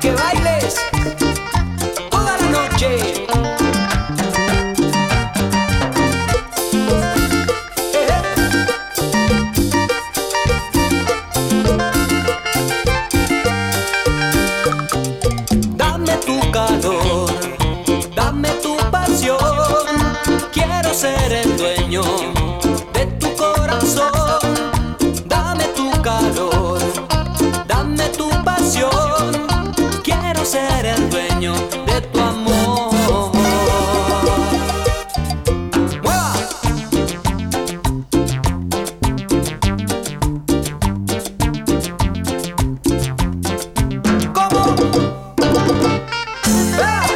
que bailes toda la noche. Dame tu calor, dame tu pasión, quiero ser el dueño de tu corazón. Dame tu calor, dame tu pasión, quiero ser el dueño de tu amor. ¡Mueva! ¿Cómo? ¡Vea!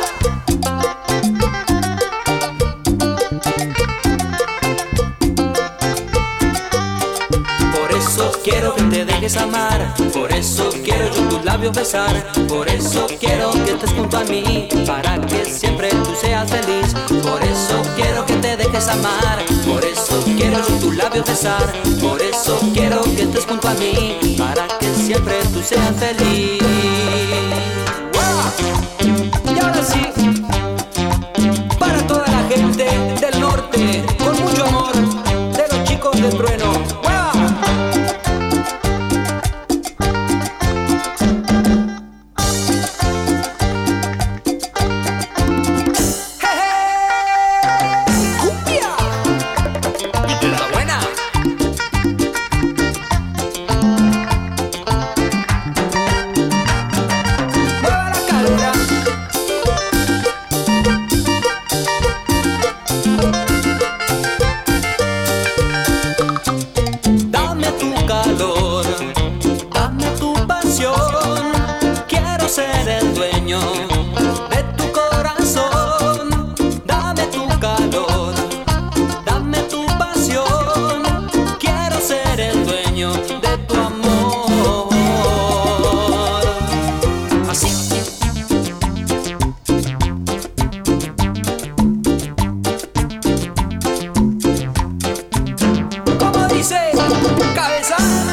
Por eso quiero que te dejes amar, por eso quiero yo tus labios besar, por eso quiero que estés junto a mí, para que siempre tú seas feliz. Por eso quiero que te dejes amar, por eso quiero yo tus labios besar, por eso quiero que estés junto a mí, para que siempre tú seas feliz. ¡Wow! Y ahora sí, para toda la gente del norte, con mucho amor, de los chicos del trueno. Dame tu calor, dame tu pasión, quiero ser el dueño de tu corazón. Dame tu calor, dame tu pasión, quiero ser el dueño de tu amor. Así. ¿Cómo dice? Cabeza.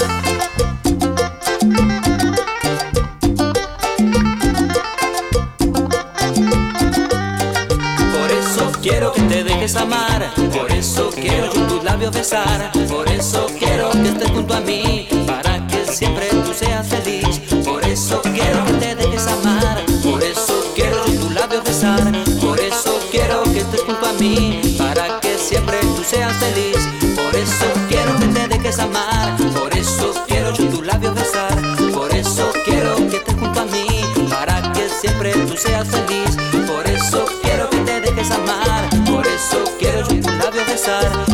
Por eso quiero que te dejes amar, por eso quiero yo tus labios besar, por eso quiero que estés junto a mí, para que siempre tú seas feliz. Por eso quiero que te dejes amar, por eso quiero yo tus labios besar, por eso quiero que estés junto a mí, para que siempre tú seas feliz. Por eso quiero que te dejes amar, por eso quiero yo tus labios besar, por eso quiero que estés junto a mí, para que siempre tú seas feliz. Por eso quiero que te dejes amar, por eso quiero yo tus labios besar,